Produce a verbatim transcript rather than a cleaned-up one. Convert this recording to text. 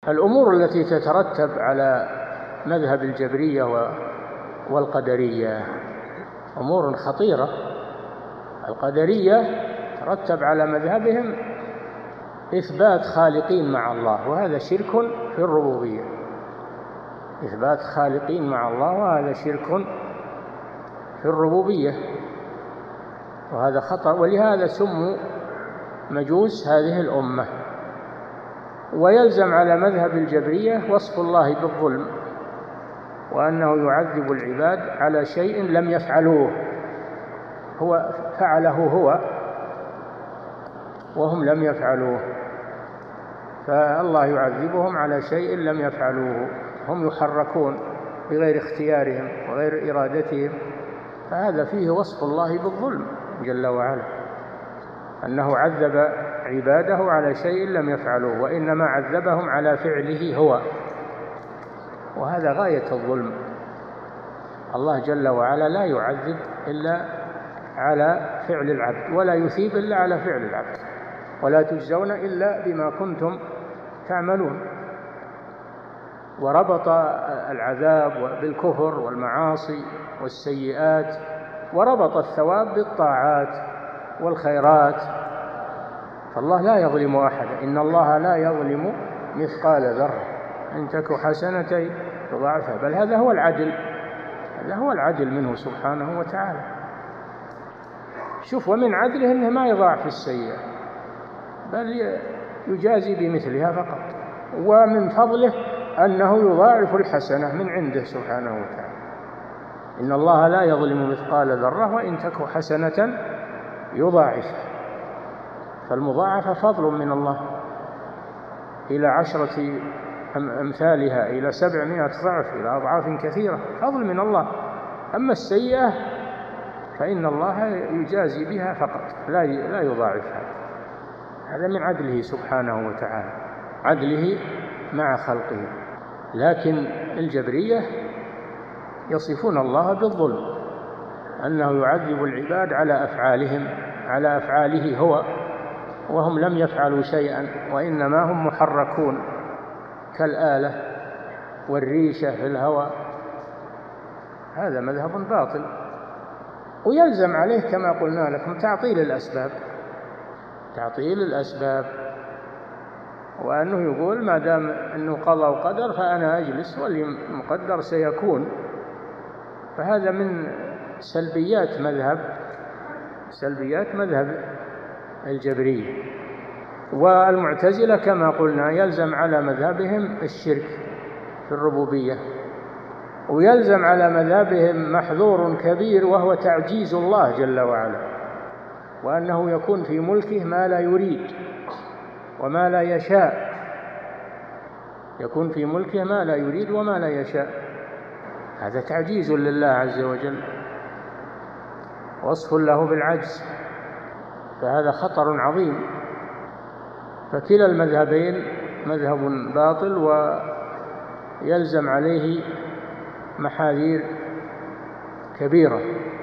الأمور التي تترتب على مذهب الجبرية والقدرية أمور خطيرة. القدرية ترتب على مذهبهم إثبات خالقين مع الله، وهذا شرك في الربوبية. إثبات خالقين مع الله وهذا شرك في الربوبية، وهذا خطأ، ولهذا سموا مجوس هذه الأمة. ويلزم على مذهب الجبرية وصف الله بالظلم، وأنه يعذب العباد على شيء لم يفعلوه، هو فعله هو وهم لم يفعلوه، فالله يعذبهم على شيء لم يفعلوه، هم يحركون بغير اختيارهم وغير إرادتهم، فهذا فيه وصف الله بالظلم جل وعلا، أنه عذب عباده على شيء لم يفعلوه، وإنما عذبهم على فعله هو، وهذا غاية الظلم. الله جل وعلا لا يعذب إلا على فعل العبد، ولا يثيب إلا على فعل العبد، ولا تجزون إلا بما كنتم تعملون. وربط العذاب بالكفر والمعاصي والسيئات، وربط الثواب بالطاعات والخيرات، فالله لا يظلم أحدا، إن الله لا يظلم مثقال ذرة إن تك حسنة يضاعفها، بل هذا هو العدل، هذا هو العدل منه سبحانه وتعالى. شوف، ومن عدله أنه ما يضاعف السيئة بل يجازي بمثلها فقط، ومن فضله أنه يضاعف الحسنة من عنده سبحانه وتعالى. إن الله لا يظلم مثقال ذرة وإن تك حسنة يضاعفها، فالمضاعفة فضل من الله إلى عشرة أمثالها، إلى سبعمائة ضعف، إلى أضعاف كثيرة، فضل من الله. أما السيئة فإن الله يجازي بها فقط، لا لا يضاعفها. هذا من عدله سبحانه وتعالى، عدله مع خلقه. لكن الجبرية يصفون الله بالظلم، أنه يعذب العباد على أفعالهم، على أفعاله هو، وهم لم يفعلوا شيئا، وإنما هم محركون كالآلة والريشة في الهواء. هذا مذهب باطل، ويلزم عليه كما قلنا لكم تعطيل الأسباب، تعطيل الأسباب، وأنه يقول ما دام أنه قضى وقدر فأنا أجلس والمقدر سيكون. فهذا من سلبيات مذهب سلبيات مذهب الجبرية. والمعتزلة كما قلنا يلزم على مذهبهم الشرك في الربوبية، ويلزم على مذهبهم محذور كبير وهو تعجيز الله جل وعلا، وأنه يكون في ملكه ما لا يريد وما لا يشاء، يكون في ملكه ما لا يريد وما لا يشاء، هذا تعجيز لله عز وجل، وصف له بالعجز، فهذا خطر عظيم. فكلا المذهبين مذهب باطل ويلزم عليه محاذير كبيرة.